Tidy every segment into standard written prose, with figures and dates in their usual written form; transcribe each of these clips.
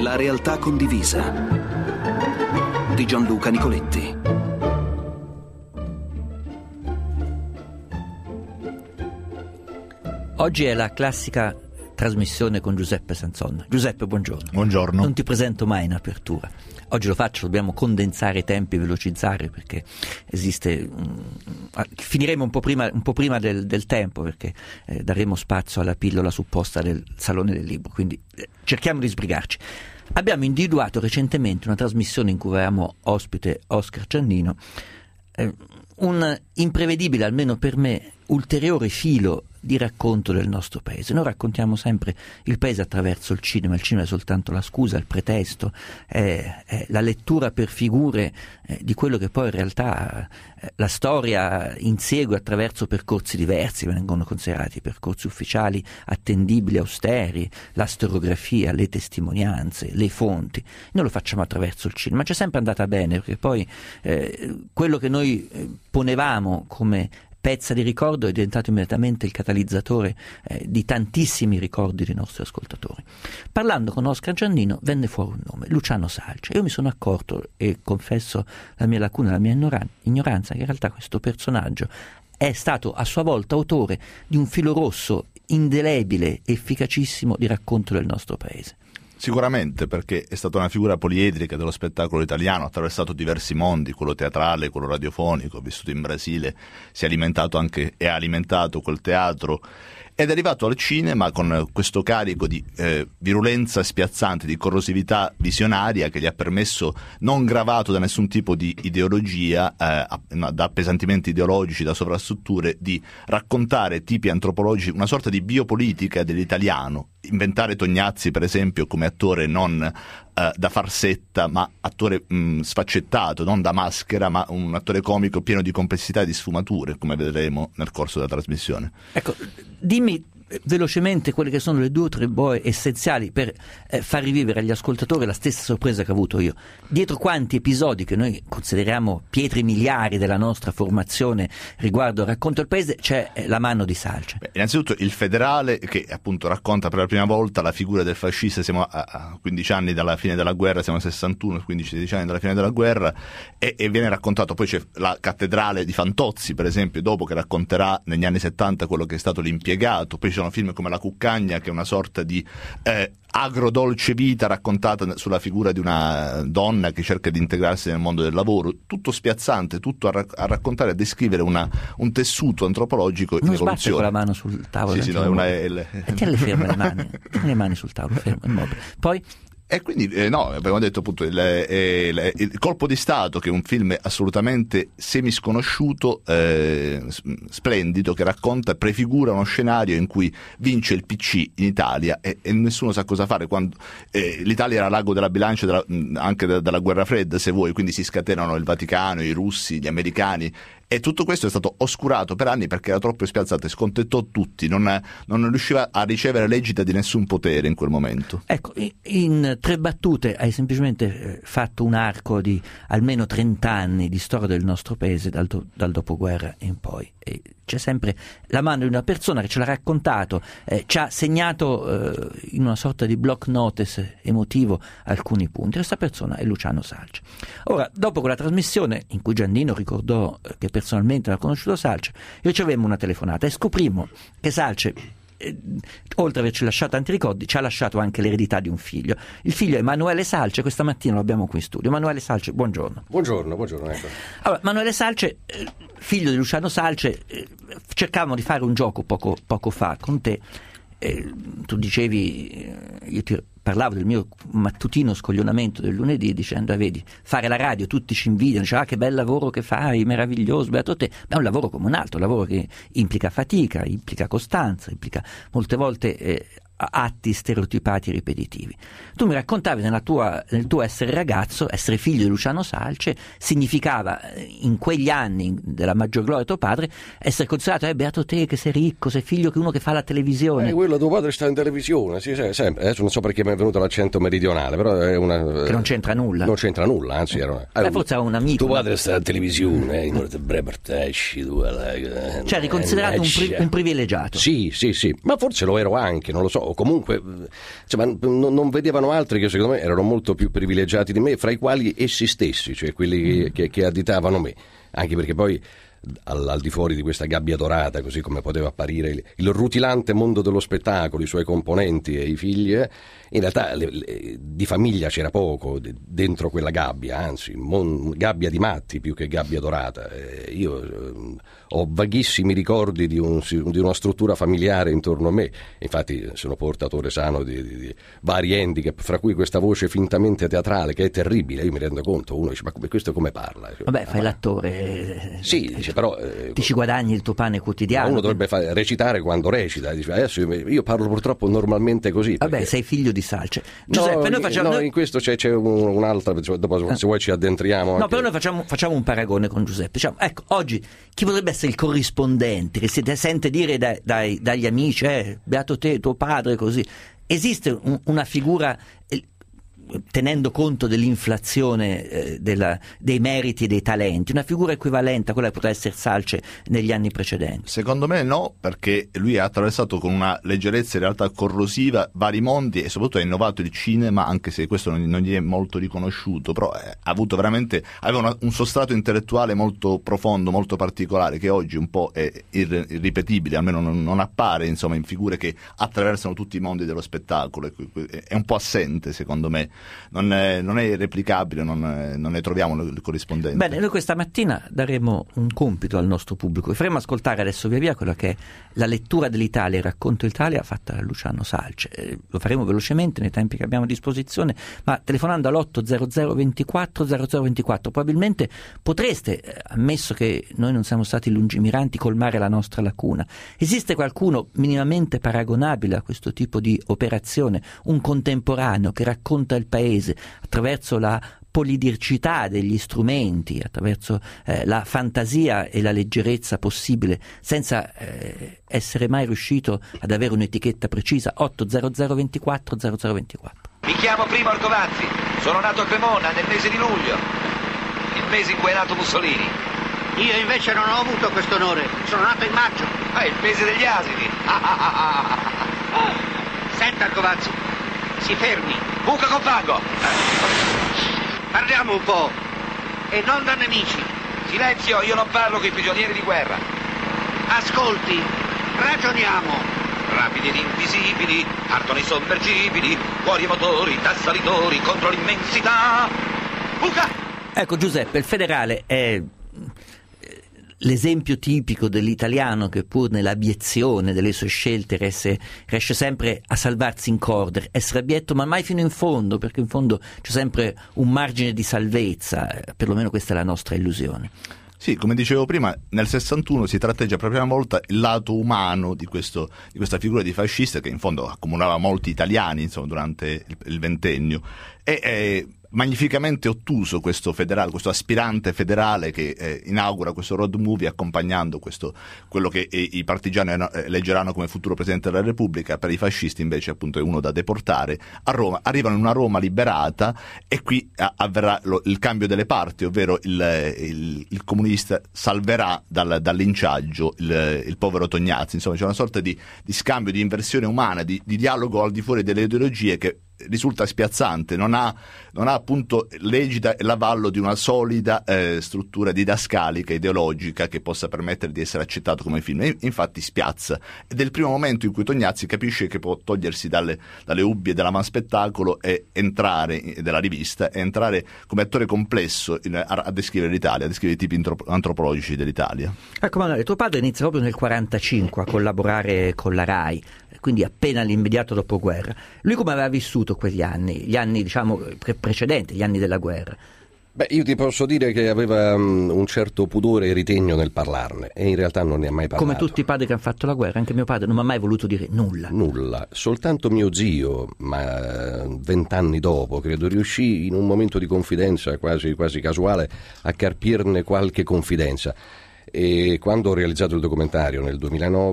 La realtà condivisa di Gianluca Nicoletti. Oggi è la classica trasmissione con Giuseppe Sanson. Giuseppe, buongiorno. Buongiorno. Non ti presento mai in apertura. Oggi lo faccio, dobbiamo condensare i tempi, velocizzare, perché finiremo un po' prima del tempo, perché daremo spazio alla pillola supposta del Salone del Libro, quindi cerchiamo di sbrigarci. Abbiamo individuato recentemente una trasmissione in cui avevamo ospite Oscar Giannino, un imprevedibile, almeno per me, ulteriore filo di racconto del nostro paese. Noi raccontiamo sempre il paese attraverso il cinema è soltanto la scusa, il pretesto, è la lettura per figure di quello che poi in realtà la storia insegue attraverso percorsi diversi, vengono considerati percorsi ufficiali attendibili, austeri, la storiografia, le testimonianze, le fonti. Noi lo facciamo attraverso il cinema, ci è sempre andata bene, perché poi quello che noi ponevamo come pezza di ricordo è diventato immediatamente il catalizzatore di tantissimi ricordi dei nostri ascoltatori. Parlando con Oscar Giannino venne fuori un nome, Luciano Salce. Io mi sono accorto, e confesso la mia lacuna, la mia ignoranza, che in realtà questo personaggio è stato a sua volta autore di un filo rosso indelebile, efficacissimo di racconto del nostro paese. Sicuramente, perché è stata una figura poliedrica dello spettacolo italiano, ha attraversato diversi mondi, quello teatrale, quello radiofonico, ha vissuto in Brasile, si è alimentato anche e ha alimentato quel teatro, ed è arrivato al cinema con questo carico di virulenza spiazzante, di corrosività visionaria che gli ha permesso, non gravato da nessun tipo di ideologia, da appesantimenti ideologici, da sovrastrutture, di raccontare tipi antropologici, una sorta di biopolitica dell'italiano, inventare Tognazzi per esempio come attore non da farsetta, ma attore sfaccettato, non da maschera, ma un attore comico pieno di complessità e di sfumature, come vedremo nel corso della trasmissione. Ecco, dimmi velocemente quelle che sono le 2 o 3 boe essenziali per far rivivere agli ascoltatori la stessa sorpresa che ho avuto io. Dietro quanti episodi che noi consideriamo pietre miliari della nostra formazione riguardo al racconto del paese c'è la mano di Salce? Innanzitutto il Federale, che appunto racconta per la prima volta la figura del fascista. Siamo a 15 anni dalla fine della guerra, siamo a 61, 15-16 anni dalla fine della guerra, e viene raccontato. Poi c'è la cattedrale di Fantozzi per esempio, dopo, che racconterà negli anni 70 quello che è stato l'impiegato. Poi ci sono film come La Cuccagna, che è una sorta di agrodolce vita raccontata sulla figura di una donna che cerca di integrarsi nel mondo del lavoro, tutto spiazzante, tutto a raccontare, a descrivere un tessuto antropologico in evoluzione. Non sbatte con la mano sul tavolo. Sì, no, è una tieni ferme le mani, tieni le mani sul tavolo, fermo, immobile. Poi e quindi abbiamo detto appunto il Colpo di Stato, che è un film assolutamente semisconosciuto, splendido, che racconta, prefigura uno scenario in cui vince il PC in Italia e nessuno sa cosa fare, quando l'Italia era l'ago della bilancia anche della guerra fredda, se vuoi, quindi si scatenano il Vaticano, i russi, gli americani. E tutto questo è stato oscurato per anni perché era troppo spiazzato e scontettò tutti, non riusciva a ricevere legittima di nessun potere in quel momento. Ecco, in 3 battute hai semplicemente fatto un arco di almeno 30 anni di storia del nostro paese dal dopoguerra in poi. E c'è sempre la mano di una persona che ce l'ha raccontato, ci ha segnato in una sorta di block notice emotivo alcuni punti. Questa persona è Luciano Salce. Ora, dopo quella trasmissione in cui Giannino ricordò che personalmente aveva conosciuto Salce, ricevemmo una telefonata e scoprimmo che Salce, oltre ad averci lasciato tanti ricordi, ci ha lasciato anche l'eredità di un figlio. Il figlio è Emanuele Salce, questa mattina lo abbiamo qui in studio. Emanuele Salce, buongiorno. Buongiorno, ecco. Allora, Emanuele Salce, figlio di Luciano Salce, cercavamo di fare un gioco poco fa con te. Tu dicevi, io ti parlavo del mio mattutino scoglionamento del lunedì dicendo: vedi, fare la radio, tutti ci invidiano, dice, che bel lavoro che fai, meraviglioso, beato te. Ma è un lavoro come un altro, un lavoro che implica fatica, implica costanza, implica molte volte atti stereotipati e ripetitivi. Tu mi raccontavi nel tuo essere ragazzo, essere figlio di Luciano Salce significava in quegli anni della maggior gloria di tuo padre essere considerato beato te che sei ricco, sei figlio che uno che fa la televisione. Quello tuo padre sta in televisione, sì, sempre. Adesso non so perché mi è venuto l'accento meridionale, però è una che non c'entra nulla. Non c'entra nulla, anzi forse era un amico. Tuo padre sta in televisione, cioè eri considerato un privilegiato. Sì, ma forse lo ero anche, non lo so. o comunque non vedevano altri che secondo me erano molto più privilegiati di me, fra i quali essi stessi, cioè quelli che additavano me, anche perché poi al di fuori di questa gabbia dorata, così come poteva apparire il rutilante mondo dello spettacolo, i suoi componenti e i figli, in realtà di famiglia c'era poco dentro quella gabbia, anzi gabbia di matti più che gabbia dorata. Io ho vaghissimi ricordi di una struttura familiare intorno a me, infatti sono portatore sano di vari handicap, fra cui questa voce fintamente teatrale che è terribile. Io mi rendo conto, uno dice: ma questo come parla? Vabbè, fai l'attore, sì, dice, però ti ci guadagni il tuo pane quotidiano. Ma uno dovrebbe recitare quando recita, dice, adesso io parlo purtroppo normalmente così. Vabbè, sei figlio di Salce. Giuseppe, noi facciamo... in questo c'è un'altra, dopo se vuoi ci addentriamo. No, però noi facciamo un paragone con Giuseppe. Diciamo, ecco, oggi chi potrebbe essere il corrispondente che si sente dire dagli amici, beato te, tuo padre, così? Esiste una figura, tenendo conto dell'inflazione dei meriti e dei talenti, una figura equivalente a quella che poteva essere Salce negli anni precedenti? Secondo me no, perché lui ha attraversato con una leggerezza in realtà corrosiva vari mondi e soprattutto ha innovato il cinema, anche se questo non gli è molto riconosciuto, però aveva un sostrato intellettuale molto profondo, molto particolare, che oggi un po' è irripetibile, almeno non appare, insomma, in figure che attraversano tutti i mondi dello spettacolo. È un po' assente, secondo me. Non è replicabile, non ne troviamo il corrispondente. Bene, noi questa mattina daremo un compito al nostro pubblico e faremo ascoltare adesso via quella che è la lettura dell'Italia, il racconto d'Italia fatta da Luciano Salce. Lo faremo velocemente nei tempi che abbiamo a disposizione, ma telefonando all'800 24 0024 probabilmente potreste, ammesso che noi non siamo stati lungimiranti, colmare la nostra lacuna. Esiste qualcuno minimamente paragonabile a questo tipo di operazione, un contemporaneo che racconta il paese attraverso la polidircità degli strumenti, attraverso la fantasia e la leggerezza possibile, senza essere mai riuscito ad avere un'etichetta precisa? 800 24 0024. Mi chiamo Primo Arcovazzi, sono nato a Cremona nel mese di luglio, il mese in cui è nato Mussolini. Io invece non ho avuto questo onore, sono nato in maggio. È il mese degli asini. Senta Arcovazzi, si fermi. Buca con fango. Parliamo un po', e non da nemici. Silenzio, io non parlo con i prigionieri di guerra. Ascolti, ragioniamo. Rapidi ed invisibili, partono i sommergibili, cuori e motori, tassalitori contro l'immensità. Buca! Ecco Giuseppe, il federale è l'esempio tipico dell'italiano che pur nell'abiezione delle sue scelte riesce sempre a salvarsi in corda, essere abietto ma mai fino in fondo, perché in fondo c'è sempre un margine di salvezza, perlomeno questa è la nostra illusione. Sì, come dicevo prima, nel 61 si tratteggia per la prima volta il lato umano di questa figura di fascista che in fondo accomunava molti italiani, insomma, durante il ventennio. E magnificamente ottuso questo aspirante federale che inaugura questo road movie accompagnando quello che i partigiani eleggeranno come futuro Presidente della Repubblica. Per i fascisti invece appunto è uno da deportare. A Roma arrivano in una Roma liberata e qui avverrà il cambio delle parti, ovvero il comunista salverà dal linciaggio il povero Tognazzi. Insomma c'è una sorta di scambio, di inversione umana, di dialogo al di fuori delle ideologie che risulta spiazzante, non ha appunto l'egida e l'avallo di una solida struttura didascalica, ideologica che possa permettere di essere accettato come film, e infatti spiazza, ed è il primo momento in cui Tognazzi capisce che può togliersi dalle ubbie dell'avanspettacolo e entrare della rivista e entrare come attore complesso a descrivere l'Italia, a descrivere i tipi antropologici dell'Italia. Ecco Manuele, tuo padre inizia proprio nel 1945 a collaborare con la RAI, quindi appena all'immediato dopoguerra. Lui come aveva vissuto quegli anni, gli anni diciamo precedenti, gli anni della guerra? Beh, io ti posso dire che aveva un certo pudore e ritegno nel parlarne, e in realtà non ne ha mai parlato. Come tutti i padri che hanno fatto la guerra, anche mio padre non mi ha mai voluto dire nulla. Soltanto mio zio, ma 20 anni dopo, credo, riuscì in un momento di confidenza quasi casuale a carpirne qualche confidenza. E quando ho realizzato il documentario nel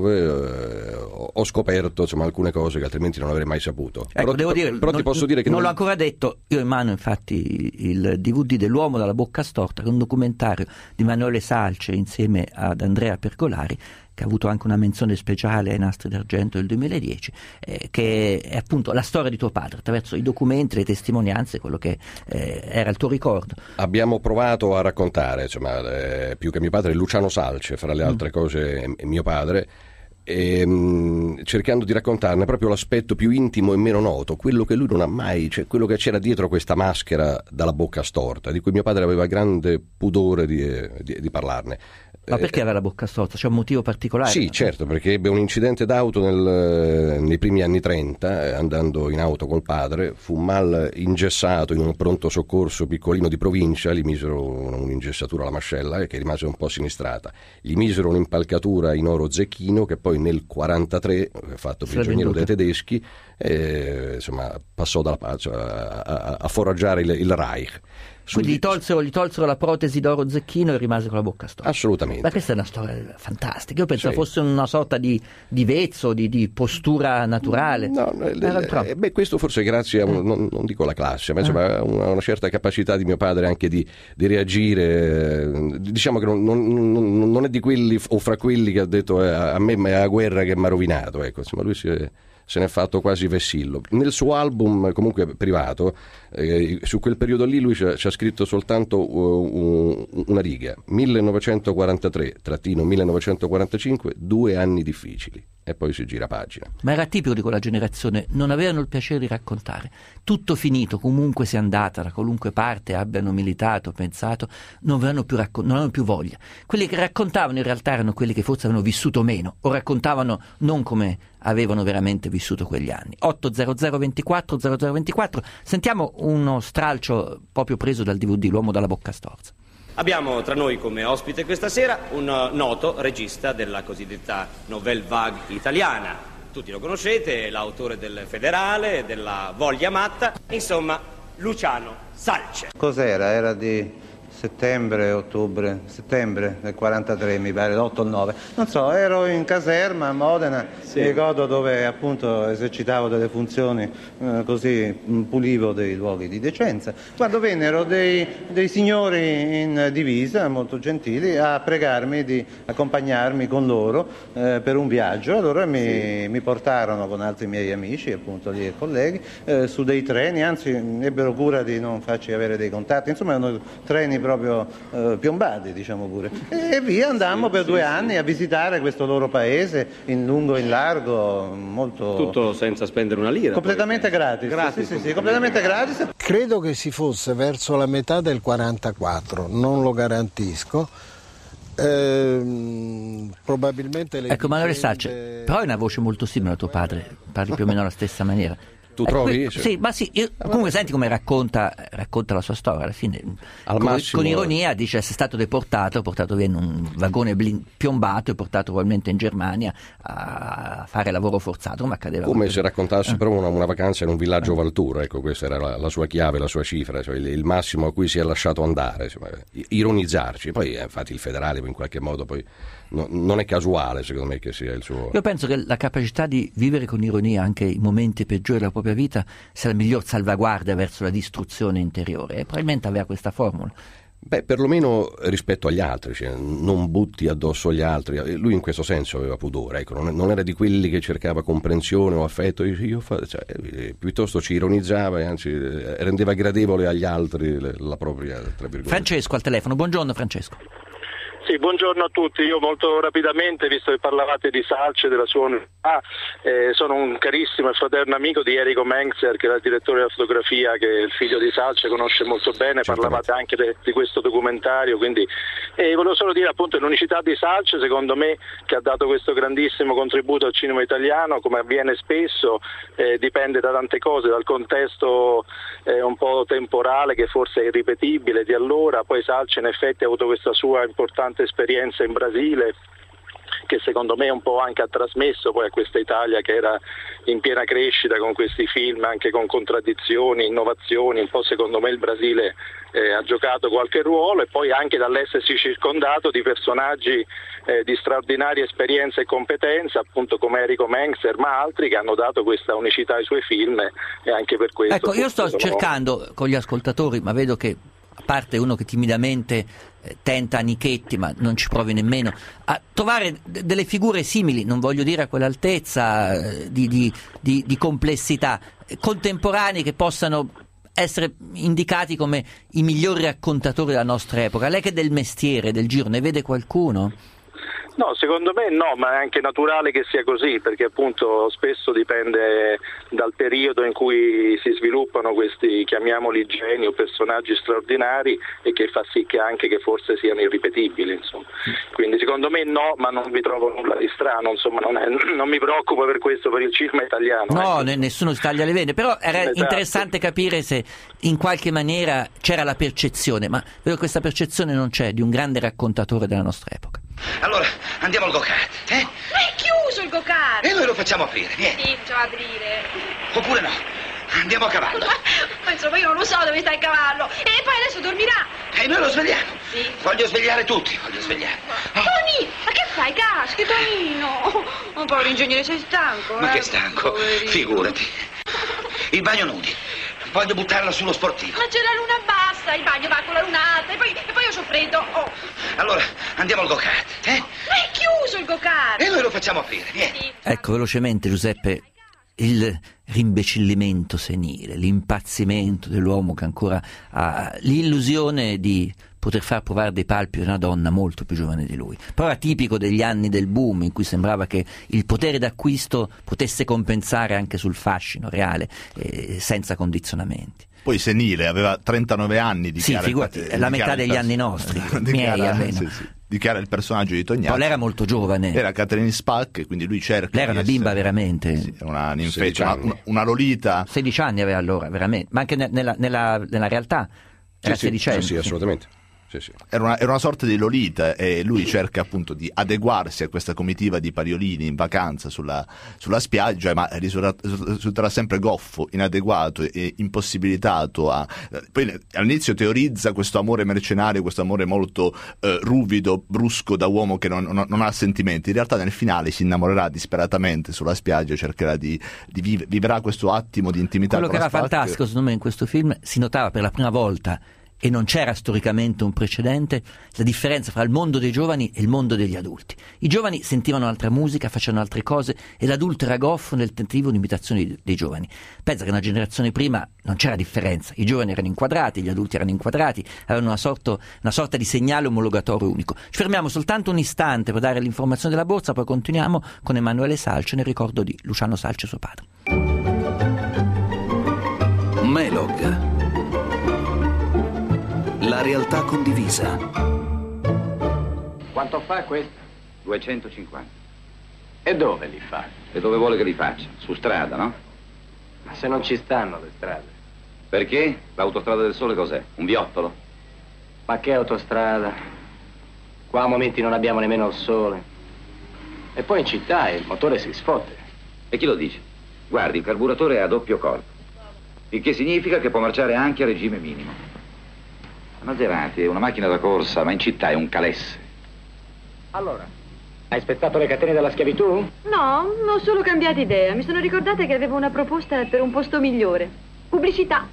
2009 ho scoperto alcune cose che altrimenti non avrei mai saputo. Ecco, però ti posso dire che non l'ho ancora detto. Io ho in mano infatti il DVD dell'Uomo dalla bocca storta, che è un documentario di Emanuele Salce insieme ad Andrea Pergolari, che ha avuto anche una menzione speciale ai Nastri d'Argento del 2010, che è appunto la storia di tuo padre, attraverso i documenti, le testimonianze, quello che era il tuo ricordo. Abbiamo provato a raccontare, insomma, più che mio padre, Luciano Salce, fra le altre cose, mio padre, cercando di raccontarne proprio l'aspetto più intimo e meno noto, quello che lui non ha mai, cioè quello che c'era dietro questa maschera dalla bocca storta, di cui mio padre aveva grande pudore di parlarne. Ma perché aveva la bocca storta? C'è un motivo particolare? Sì, certo, perché ebbe un incidente d'auto nei primi anni 30, andando in auto col padre, fu mal ingessato in un pronto soccorso piccolino di provincia, gli misero un'ingessatura alla mascella che rimase un po' sinistrata, gli misero un'impalcatura in oro zecchino che poi nel 43, fatto prigioniero dai tedeschi, insomma, passò a foraggiare il Reich. Quindi gli tolsero la protesi d'oro zecchino e rimase con la bocca storta. Assolutamente. Ma questa è una storia fantastica. Io pensavo sì. fosse una sorta di vezzo, di postura naturale. No, questo forse grazie a non dico la classe, ma insomma una certa capacità di mio padre anche di reagire. Diciamo che non è di quelli o fra quelli che ha detto a me è la guerra che mi ha rovinato. Ecco, insomma, lui se n'è fatto quasi vessillo. Nel suo album, comunque privato, su quel periodo lì lui ci ha scritto soltanto una riga, 1943-1945, 2 anni difficili, e poi si gira pagina. Ma era tipico di quella generazione, non avevano il piacere di raccontare. Tutto finito, comunque sia andata, da qualunque parte abbiano militato, pensato, non avevano più voglia. Quelli che raccontavano in realtà erano quelli che forse avevano vissuto meno, o raccontavano non come avevano veramente vissuto quegli anni. 800 24 0024, sentiamo uno stralcio proprio preso dal DVD L'uomo dalla bocca storta. Abbiamo tra noi come ospite questa sera un noto regista della cosiddetta nouvelle vague italiana. Tutti lo conoscete, l'autore del Federale, della Voglia matta, insomma Luciano Salce. Cos'era? Era di settembre del 43 mi pare, l'8 o il 9, non so, ero in caserma a Modena, sì. Mi ricordo, dove appunto esercitavo delle funzioni, così pulivo dei luoghi di decenza, quando vennero dei signori in divisa molto gentili a pregarmi di accompagnarmi con loro per un viaggio. Allora mi portarono con altri miei amici, appunto lì colleghi, su dei treni, anzi ebbero cura di non farci avere dei contatti, insomma erano treni proprio piombati, diciamo pure, e via andammo per 2 anni a visitare questo loro paese in lungo e in largo, molto... Tutto senza spendere una lira? Completamente gratis. Sì, completamente gratis. Credo che si fosse verso la metà del 44, non lo garantisco. Probabilmente le ecco, Manuel Salce, però hai una voce molto simile a tuo padre, parli più o meno alla stessa maniera. Tu trovi? Sì, ma sì, comunque senti come racconta la sua storia, alla fine con ironia dice: sei stato deportato, portato via in un vagone piombato e portato probabilmente in Germania a fare lavoro forzato, come accadeva. Come se raccontasse però una vacanza in un villaggio Valtura, ecco, questa era la sua chiave, la sua cifra, cioè il massimo a cui si è lasciato andare, insomma, ironizzarci. Poi infatti il Federale in qualche modo poi non è casuale, secondo me, che sia il suo... Io penso che la capacità di vivere con ironia anche i momenti peggiori della propria vita sia la miglior salvaguardia verso la distruzione interiore, e probabilmente aveva questa formula. Beh, perlomeno rispetto agli altri, cioè, non butti addosso agli altri. Lui in questo senso aveva pudore, ecco, non era di quelli che cercava comprensione o affetto, piuttosto ci ironizzava e anzi rendeva gradevole agli altri la propria, tra virgolette. Francesco al telefono, buongiorno Francesco. Sì, buongiorno a tutti. Io molto rapidamente, visto che parlavate di Salce, della sua università, sono un carissimo e fraterno amico di Errico Menczer, che era il direttore della fotografia, che il figlio di Salce conosce molto bene. Parlavate anche di questo documentario, quindi volevo solo dire appunto l'unicità di Salce, secondo me, che ha dato questo grandissimo contributo al cinema italiano, come avviene spesso, dipende da tante cose, dal contesto un po' temporale che forse è irripetibile di allora. Poi Salce in effetti ha avuto questa sua importante esperienza in Brasile, che secondo me un po' anche ha trasmesso poi a questa Italia che era in piena crescita con questi film, anche con contraddizioni, innovazioni. Un po' secondo me il Brasile ha giocato qualche ruolo, e poi anche dall'essersi circondato di personaggi di straordinaria esperienza e competenza, appunto come Errico Menczer, ma altri che hanno dato questa unicità ai suoi film, e anche per questo... Ecco, io sto cercando con gli ascoltatori, ma vedo che a parte uno che timidamente tenta Anichetti, ma non ci provi nemmeno a trovare delle figure simili, non voglio dire a quell'altezza di complessità, contemporanei, che possano essere indicati come i migliori raccontatori della nostra epoca. Lei che è del mestiere, del giro, ne vede qualcuno? No, secondo me no, ma è anche naturale che sia così, perché appunto spesso dipende dal periodo in cui si sviluppano questi, chiamiamoli geni o personaggi straordinari, e che fa sì che anche che forse siano irripetibili, insomma. Quindi secondo me no, ma non vi trovo nulla di strano, insomma, non mi preoccupo per questo, per il cinema italiano. No, nessuno si taglia le vene, però era interessante capire se in qualche maniera c'era la percezione, ma vedo che questa percezione non c'è, di un grande raccontatore della nostra epoca. Allora, andiamo al go-kart, eh? Ma è chiuso il go-kart! E noi lo facciamo aprire, vieni. Sì, facciamo aprire. Oppure no, andiamo a cavallo. Ma insomma, io non lo so dove sta il cavallo. E poi adesso dormirà. E noi lo svegliamo. Sì. Voglio svegliare tutti, voglio svegliare. Tony, ma che fai? Caschi, Tonino. Oh, povero ingegnere, sei stanco, Ma che stanco, poverino. figurati. Il bagno nudi. Voglio buttarlo sullo sportivo. Ma c'è la luna bassa, il bagno va con la lunata, e poi io c'ho freddo. Oh. Allora, andiamo al go-kart, eh? Ma è chiuso il go-kart! E noi lo facciamo aprire, vieni. Sì. Ecco, velocemente, Giuseppe, il rimbecillimento senile, l'impazzimento dell'uomo che ancora ha l'illusione di poter far provare dei palpi a una donna molto più giovane di lui. Però era tipico degli anni del boom, in cui sembrava che il potere d'acquisto potesse compensare anche sul fascino reale, senza condizionamenti. Poi senile, aveva 39 anni. Sì, figurati, è la metà degli anni nostri, miei almeno. Sì. Dichiara il personaggio di Tognazzi. Poi lei era molto giovane. Era Catherine Spack, quindi lui cerca. Lei era una bimba veramente. Sì, una ninfetta, una lolita. 16 anni aveva allora, veramente. Ma anche nella realtà era 16 anni. Sì, assolutamente. Sì. Era una sorta di lolita, e lui cerca appunto di adeguarsi a questa comitiva di pariolini in vacanza sulla spiaggia, ma risulterà sempre goffo, inadeguato e impossibilitato poi all'inizio teorizza questo amore mercenario, questo amore molto ruvido, brusco, da uomo che non ha sentimenti. In realtà nel finale si innamorerà disperatamente sulla spiaggia, cercherà di vivrà questo attimo di intimità. Quello che era fantastico secondo me in questo film, si notava per la prima volta, e non c'era storicamente un precedente, la differenza fra il mondo dei giovani e il mondo degli adulti. I giovani sentivano altra musica, facevano altre cose, e l'adulto era goffo nel tentativo di imitazione dei giovani. Pensa che una generazione prima non c'era differenza, i giovani erano inquadrati, gli adulti erano inquadrati, avevano una sorta di segnale omologatorio unico. Ci fermiamo soltanto un istante per dare l'informazione della borsa, poi continuiamo con Emanuele Salce nel ricordo di Luciano Salce, suo padre. Melog. La realtà condivisa. Quanto fa questo? 250. E dove li fa? E dove vuole che li faccia? Su strada, no? Ma se non ci stanno le strade. Perché? L'autostrada del Sole cos'è? Un viottolo? Ma che autostrada? Qua a momenti non abbiamo nemmeno il sole. E poi in città il motore si sfotte. E chi lo dice? Guardi, il carburatore è a doppio corpo, il che significa che può marciare anche a regime minimo. La Maserati è una macchina da corsa, ma in città è un calesse. Allora, hai spezzato le catene della schiavitù? No, ho solo cambiato idea. Mi sono ricordata che avevo una proposta per un posto migliore. Pubblicità.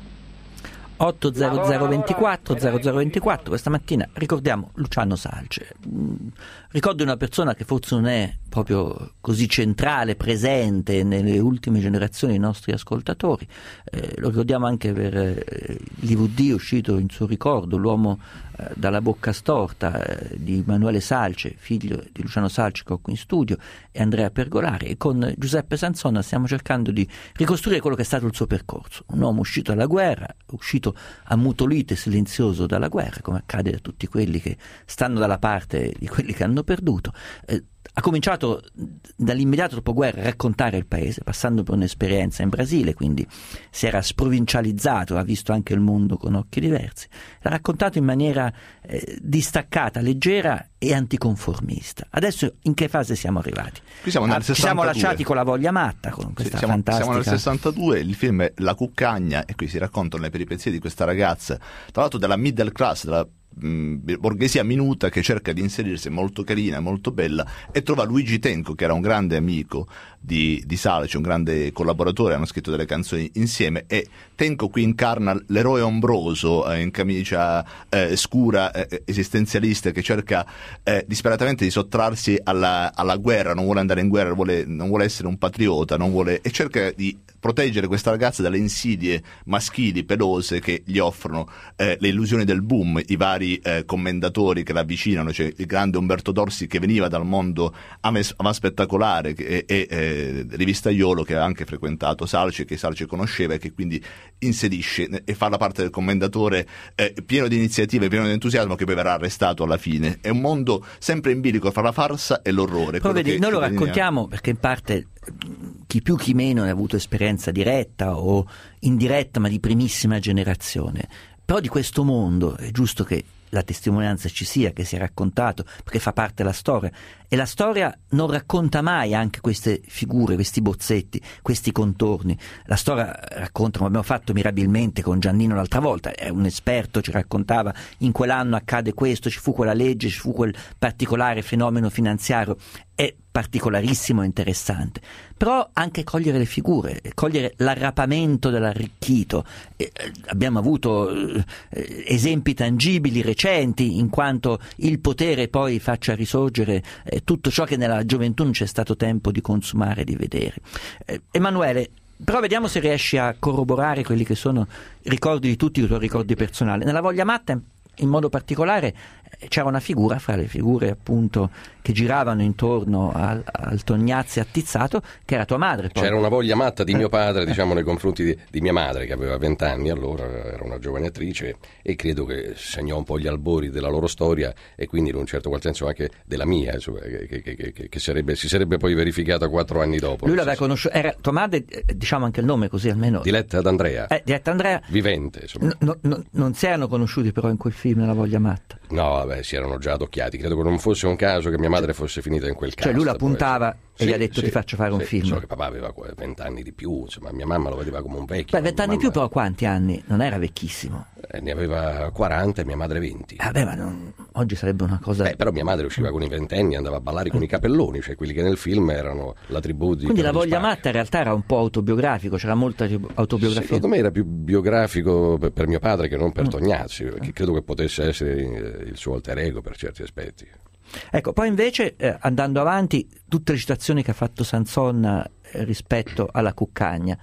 80024 questa mattina ricordiamo Luciano Salce. Ricordo una persona che forse non è proprio così centrale, presente nelle ultime generazioni dei nostri ascoltatori, lo ricordiamo anche per l'DVD uscito in suo ricordo, L'uomo dalla bocca storta, di Emanuele Salce, figlio di Luciano Salce, che ho qui in studio, e Andrea Pergolari, e con Giuseppe Sanzona stiamo cercando di ricostruire quello che è stato il suo percorso. Un uomo uscito dalla guerra, uscito ammutolito e silenzioso dalla guerra, come accade a tutti quelli che stanno dalla parte di quelli che hanno perduto. Ha cominciato dall'immediato dopoguerra a raccontare il paese, passando per un'esperienza in Brasile, quindi si era sprovincializzato, ha visto anche il mondo con occhi diversi, l'ha raccontato in maniera distaccata, leggera e anticonformista. Adesso in che fase siamo arrivati? Qui siamo nel 62. Ci siamo lasciati con la voglia matta, con questa fantastica... Siamo nel 62, il film è La cuccagna, e qui si raccontano le peripezie di questa ragazza, tra l'altro della middle class, della borghesia minuta che cerca di inserirsi, molto carina, molto bella, e trova Luigi Tenco, che era un grande amico di Salce, un grande collaboratore, hanno scritto delle canzoni insieme, e Tenco qui incarna l'eroe ombroso in camicia scura, esistenzialista, che cerca disperatamente di sottrarsi alla guerra, non vuole andare in guerra, non vuole essere un patriota, e cerca di proteggere questa ragazza dalle insidie maschili pelose che gli offrono le illusioni del boom, i vari commendatori che l'avvicinano, cioè il grande Umberto Dorsi, che veniva dal mondo avanspettacolare, e rivistaiolo, che ha anche frequentato Salce, che Salce conosceva, e che quindi inserisce e fa la parte del commendatore pieno di iniziative, pieno di entusiasmo, che poi verrà arrestato alla fine. È un mondo sempre in bilico fra la farsa e l'orrore. Però vedi, noi lo raccontiamo perché in parte chi più chi meno ha avuto esperienza diretta o indiretta, ma di primissima generazione. Però di questo mondo è giusto che la testimonianza ci sia, che sia raccontato, perché fa parte della storia, e la storia non racconta mai anche queste figure, questi bozzetti, questi contorni. La storia racconta, come abbiamo fatto mirabilmente con Giannino l'altra volta, è un esperto, ci raccontava in quell'anno accade questo, ci fu quella legge, ci fu quel particolare fenomeno finanziario. È particolarissimo e interessante, però anche cogliere le figure, cogliere l'arrapamento dell'arricchito. Abbiamo avuto esempi tangibili recenti, in quanto il potere poi faccia risorgere tutto ciò che nella gioventù non c'è stato tempo di consumare e di vedere. Emanuele, però vediamo se riesci a corroborare quelli che sono i ricordi di tutti, i tuoi ricordi personali. Nella Voglia Matta in modo particolare c'era una figura, fra le figure appunto che giravano intorno al Tognazzi attizzato, che era tua madre. Poi. C'era una voglia matta di mio padre, diciamo, nei confronti di mia madre, che aveva 20 anni allora, era una giovane attrice, e credo che segnò un po' gli albori della loro storia, e quindi in un certo qual senso anche della mia, insomma, che si sarebbe poi verificata 4 anni dopo. Lui l'aveva conosciuto, era tua madre, diciamo anche il nome così almeno. Diletta D'Andrea. Diletta Andrea. Vivente, insomma. Non si erano conosciuti però in quel film, nella Voglia Matta. No, vabbè, si erano già adocchiati. Credo che non fosse un caso che mia madre fosse finita in quel caso. Cioè lui la puntava e gli ha detto ti faccio fare un film. So che papà aveva 20 anni di più, insomma, mia mamma lo vedeva come un vecchio. 20 anni più, però quanti anni? Non era vecchissimo. Ne aveva 40 e mia madre 20. Vabbè, ma oggi sarebbe una cosa... Però mia madre usciva con i 20 anni, andava a ballare con i capelloni, cioè quelli che nel film erano la tribù di... Quindi La Voglia Matta in realtà era un po' autobiografico, c'era molta autobiografia. Secondo me era più biografico per mio padre che non per Tognazzi, perché credo che potesse essere il suo alter ego per certi aspetti. Ecco, poi invece andando avanti, tutte le citazioni che ha fatto Sanson rispetto alla Cuccagna,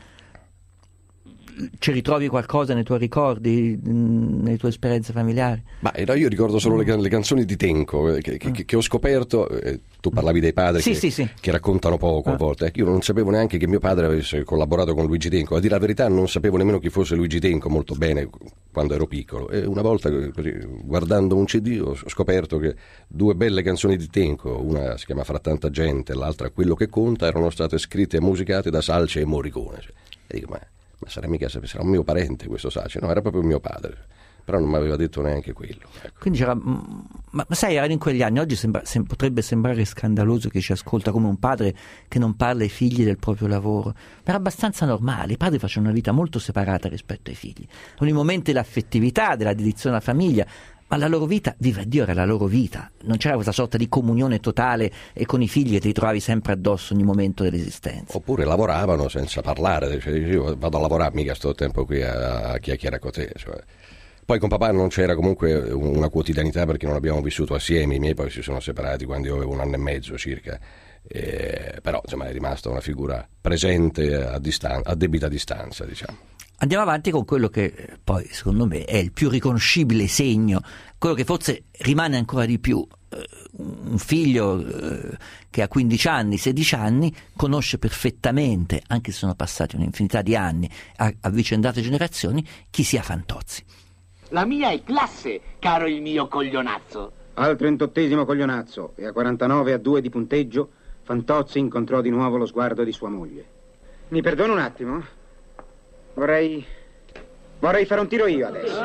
ci ritrovi qualcosa nei tuoi ricordi, nelle tue esperienze familiari? Ma io ricordo solo le canzoni di Tenco che ho scoperto. Tu parlavi dei padri che raccontano poco a volte. Io non sapevo neanche che mio padre avesse collaborato con Luigi Tenco. A dire la verità non sapevo nemmeno chi fosse Luigi Tenco molto bene quando ero piccolo, e una volta guardando un CD ho scoperto che 2 belle canzoni di Tenco, una si chiama Fra tanta gente, l'altra Quello che conta, erano state scritte e musicate da Salce e Morricone. E dico, ma sarà un mio parente questo Salce? No, era proprio mio padre, però non mi aveva detto neanche quello, ecco. Quindi c'era, ma sai, erano in quegli anni. Oggi potrebbe sembrare scandaloso che ci ascolta come un padre che non parla ai figli del proprio lavoro, ma era abbastanza normale. I padri facevano una vita molto separata rispetto ai figli, con i momenti dell'affettività, della dedizione alla famiglia, ma la loro vita, viva Dio, era la loro vita. Non c'era questa sorta di comunione totale e con i figli che ti trovavi sempre addosso ogni momento dell'esistenza. Oppure lavoravano senza parlare, cioè, io vado a lavorare, mica sto tempo qui a chiacchierare con te, cioè. Poi con papà non c'era comunque una quotidianità, perché non abbiamo vissuto assieme, i miei poi si sono separati quando io avevo 1 anno e mezzo circa, però insomma è rimasta una figura presente a debita distanza, diciamo. Andiamo avanti con quello che poi secondo me è il più riconoscibile segno, quello che forse rimane ancora di più. Un figlio che ha 15 anni, 16 anni, conosce perfettamente, anche se sono passati un'infinità di anni, avvicendate generazioni, chi sia Fantozzi. La mia è classe, caro il mio coglionazzo. Al 38° coglionazzo e a 49-2 di punteggio, Fantozzi incontrò di nuovo lo sguardo di sua moglie. Mi perdoni un attimo? Vorrei fare un tiro io adesso.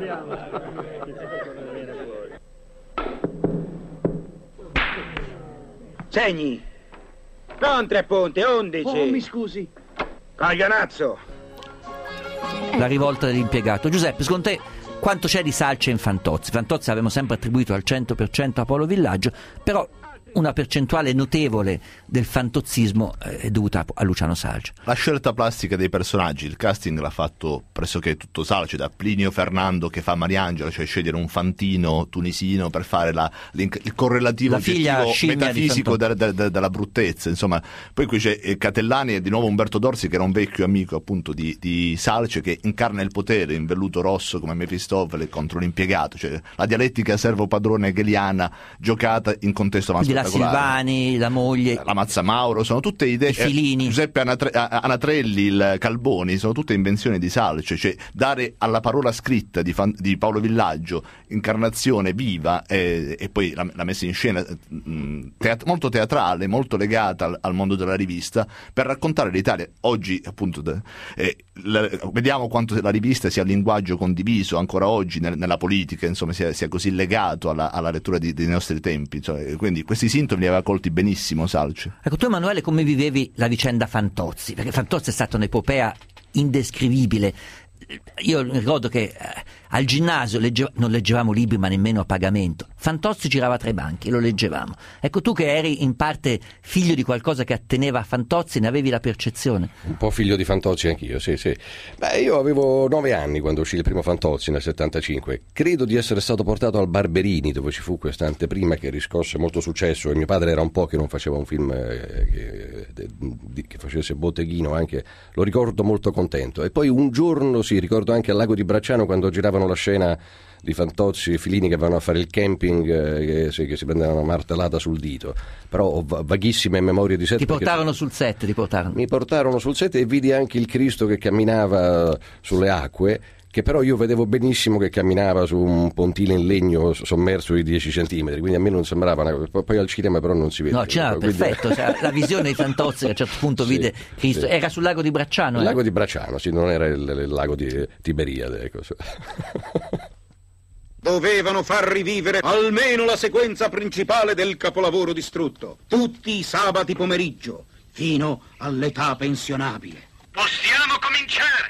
Segni. Non 3 punti, 11. Oh, mi scusi. Coglionazzo. La rivolta dell'impiegato. Giuseppe, secondo te quanto c'è di Salce in Fantozzi. Fantozzi l'abbiamo sempre attribuito al 100% a Paolo Villaggio, però una percentuale notevole del fantozzismo è dovuta a Luciano Salce. La scelta plastica dei personaggi, il casting l'ha fatto pressoché tutto Salce, da Plinio Fernando che fa Mariangela, cioè scegliere un fantino tunisino per fare il correlativo metafisico della bruttezza, insomma. Poi qui c'è Catellani e di nuovo Umberto Dorsi, che era un vecchio amico appunto di Salce, che incarna il potere in velluto rosso come Mefistofele contro l'impiegato, cioè la dialettica servo-padrone hegeliana giocata in contesto avanzato. La Silvani, la moglie, la Mazzamauro, sono tutte idee. Filini. Giuseppe Anatrelli, il Calboni, sono tutte invenzioni di Salce, cioè dare alla parola scritta di Paolo Villaggio incarnazione viva e poi la messa in scena molto teatrale, molto legata al mondo della rivista, per raccontare l'Italia. Oggi appunto vediamo quanto la rivista sia un linguaggio condiviso ancora oggi nella politica, insomma sia così legato alla lettura dei nostri tempi, cioè, quindi questi sintomi li aveva colti benissimo Salce. Ecco, tu Emanuele come vivevi la vicenda Fantozzi? Perché Fantozzi è stata un'epopea indescrivibile. Io ricordo che al ginnasio non leggevamo libri, ma nemmeno a pagamento. Fantozzi girava tra i banchi, lo leggevamo. Ecco, tu che eri in parte figlio di qualcosa che atteneva a Fantozzi, ne avevi la percezione? Un po' figlio di Fantozzi anch'io, sì. Beh, io avevo 9 anni quando uscì il primo Fantozzi nel 75. Credo di essere stato portato al Barberini, dove ci fu questa anteprima che riscosse molto successo, e mio padre era un po' che non faceva un film che facesse botteghino, anche lo ricordo molto contento. E poi un giorno ricordo anche al Lago di Bracciano, quando giravano la scena di Fantozzi e Filini che vanno a fare il camping, che si prendevano una martellata sul dito, però ho vaghissime memorie di set. Ti portarono sul set? Mi portarono sul set e vidi anche il Cristo che camminava sulle acque, che però io vedevo benissimo che camminava su un pontile in legno sommerso di 10 centimetri, quindi a me non sembrava poi al cinema però non si vede. No, c'era perfetto, cioè, la visione di Fantozzi che a un certo punto vide Cristo, era sul Lago di Bracciano. Il Lago di Bracciano, sì, non era il lago di Tiberiade, ecco. Dovevano far rivivere almeno la sequenza principale del capolavoro distrutto, tutti i sabati pomeriggio, fino all'età pensionabile. Possiamo cominciare!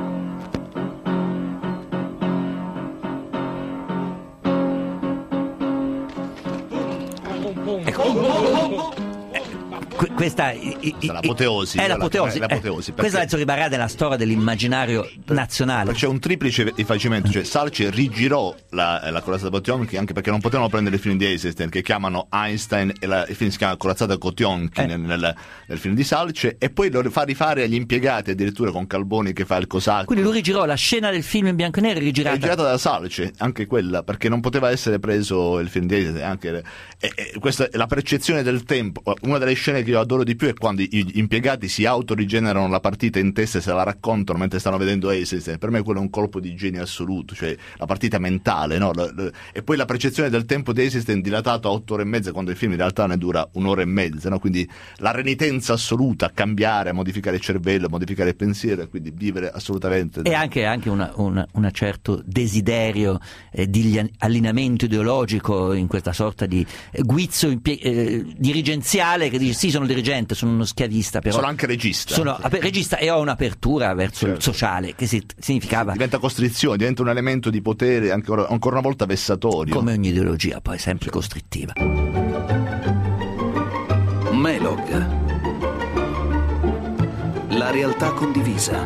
Questa è l'apoteosi. È l'apoteosi. Questa penso rimarrà nella storia dell'immaginario nazionale. C'è un triplice rifacimento, cioè Salce rigirò la corazzata Potionkin, anche perché non potevano prendere il film di Eisenstein, che chiamano Einstein, e il film si chiama Corazzata Potionkin nel film di Salce, e poi lo fa rifare agli impiegati, addirittura con Calboni che fa il cosacco. Quindi lui rigirò la scena del film in bianco e nero, rigirata da Salce, anche quella, perché non poteva essere preso il film di Eisenstein. Questa è la percezione del tempo. Una delle scene che io adoro di più è quando gli impiegati si autorigenerano la partita in testa e se la raccontano mentre stanno vedendo Eisenstein. Per me quello è un colpo di genio assoluto, cioè la partita mentale, no? E poi la percezione del tempo di Eisenstein dilatato a 8 ore e mezza, quando il film in realtà ne dura 1 ora e mezza, no? Quindi la renitenza assoluta a cambiare, a modificare il cervello, a modificare il pensiero, e quindi vivere assolutamente. E anche un certo desiderio di allineamento ideologico in questa sorta di guizzo dirigenziale, che dice sì, sono dirigente, sono uno schiavista, però sono anche regista. Sono regista e ho un'apertura verso il sociale, che significava. Diventa costrizione, diventa un elemento di potere ancora una volta vessatorio. Come ogni ideologia, poi sempre costrittiva. Melog. La realtà condivisa.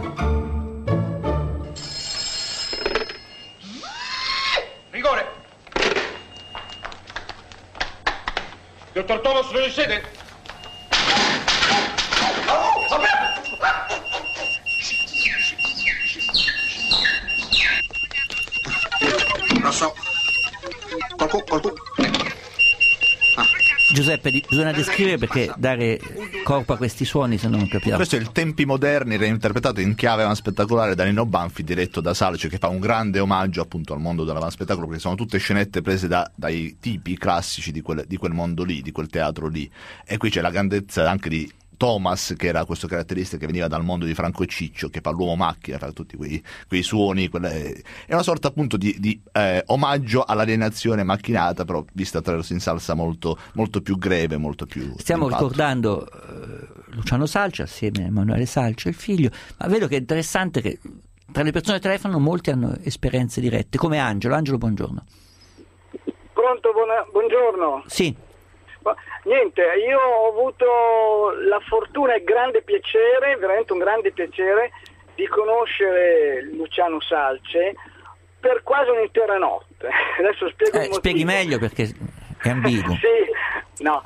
Rigore! Dottor Thomas, dove siete? Rosso. Qualcuno. Giuseppe, bisogna descrivere, perché dare corpo a questi suoni se no non capiamo. Questo è il Tempi moderni reinterpretato in chiave avanspettacolare da Nino Banfi, diretto da Salce, che fa un grande omaggio appunto al mondo dell'avanspettacolo, perché sono tutte scenette prese dai tipi classici di quel mondo lì, di quel teatro lì. E qui c'è la grandezza anche di Thomas, che era questo caratterista che veniva dal mondo di Franco Ciccio, che fa l'uomo macchina, fa tutti quei suoni, è una sorta appunto di omaggio all'alienazione macchinata, però vista attraverso in salsa molto, molto più greve, molto più stiamo impatto. Ricordando Luciano Salce assieme a Emanuele Salce, il figlio, ma vedo che è interessante che tra le persone che telefonano molti hanno esperienze dirette, come Angelo. Angelo, buongiorno. Pronto, buongiorno. Sì. Niente, io ho avuto la fortuna e il grande piacere, veramente un grande piacere, di conoscere Luciano Salce per quasi un'intera notte. Adesso spiego il motivo. Spieghi meglio perché è ambiguo. Sì, no.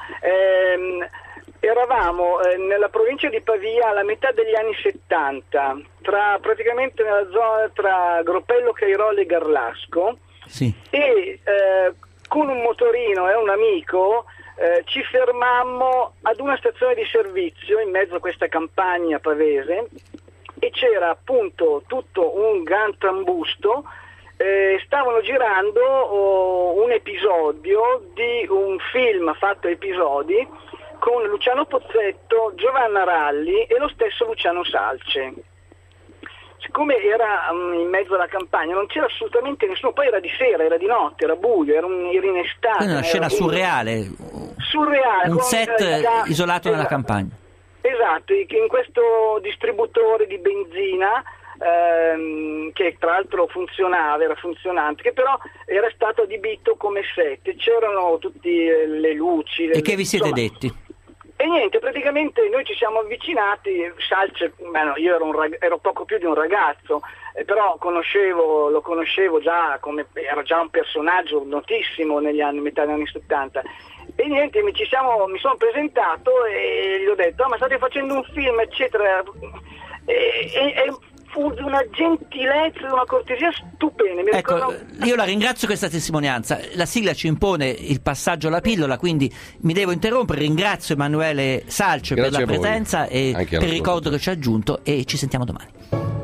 Eravamo nella provincia di Pavia alla metà degli anni 70, praticamente nella zona tra Gropello, Cairoli e Garlasco. Sì. E con un motorino e un amico ci fermammo ad una stazione di servizio in mezzo a questa campagna pavese e c'era appunto tutto un gran trambusto. Stavano girando un episodio di un film fatto a episodi con Luciano Pozzetto, Giovanna Ralli e lo stesso Luciano Salce. Siccome era in mezzo alla campagna non c'era assolutamente nessuno, poi era di sera, era di notte, era buio, era in estate. Quindi una scena surreale, un set isolato nella campagna. Esatto, in questo distributore di benzina che tra l'altro era funzionante, che però era stato adibito come set, c'erano tutte le luci. E che vi siete detti? E niente, praticamente noi ci siamo avvicinati, Salce, io ero poco più di un ragazzo, però lo conoscevo già, era già un personaggio notissimo metà degli anni 70. E niente, mi sono presentato e gli ho detto, ma state facendo un film, eccetera. E fu di una gentilezza, di una cortesia stupenda. Io la ringrazio questa testimonianza. La sigla ci impone il passaggio alla pillola, quindi mi devo interrompere. Ringrazio Emanuele Salce per la presenza e per il ricordo che ci ha aggiunto, e ci sentiamo domani.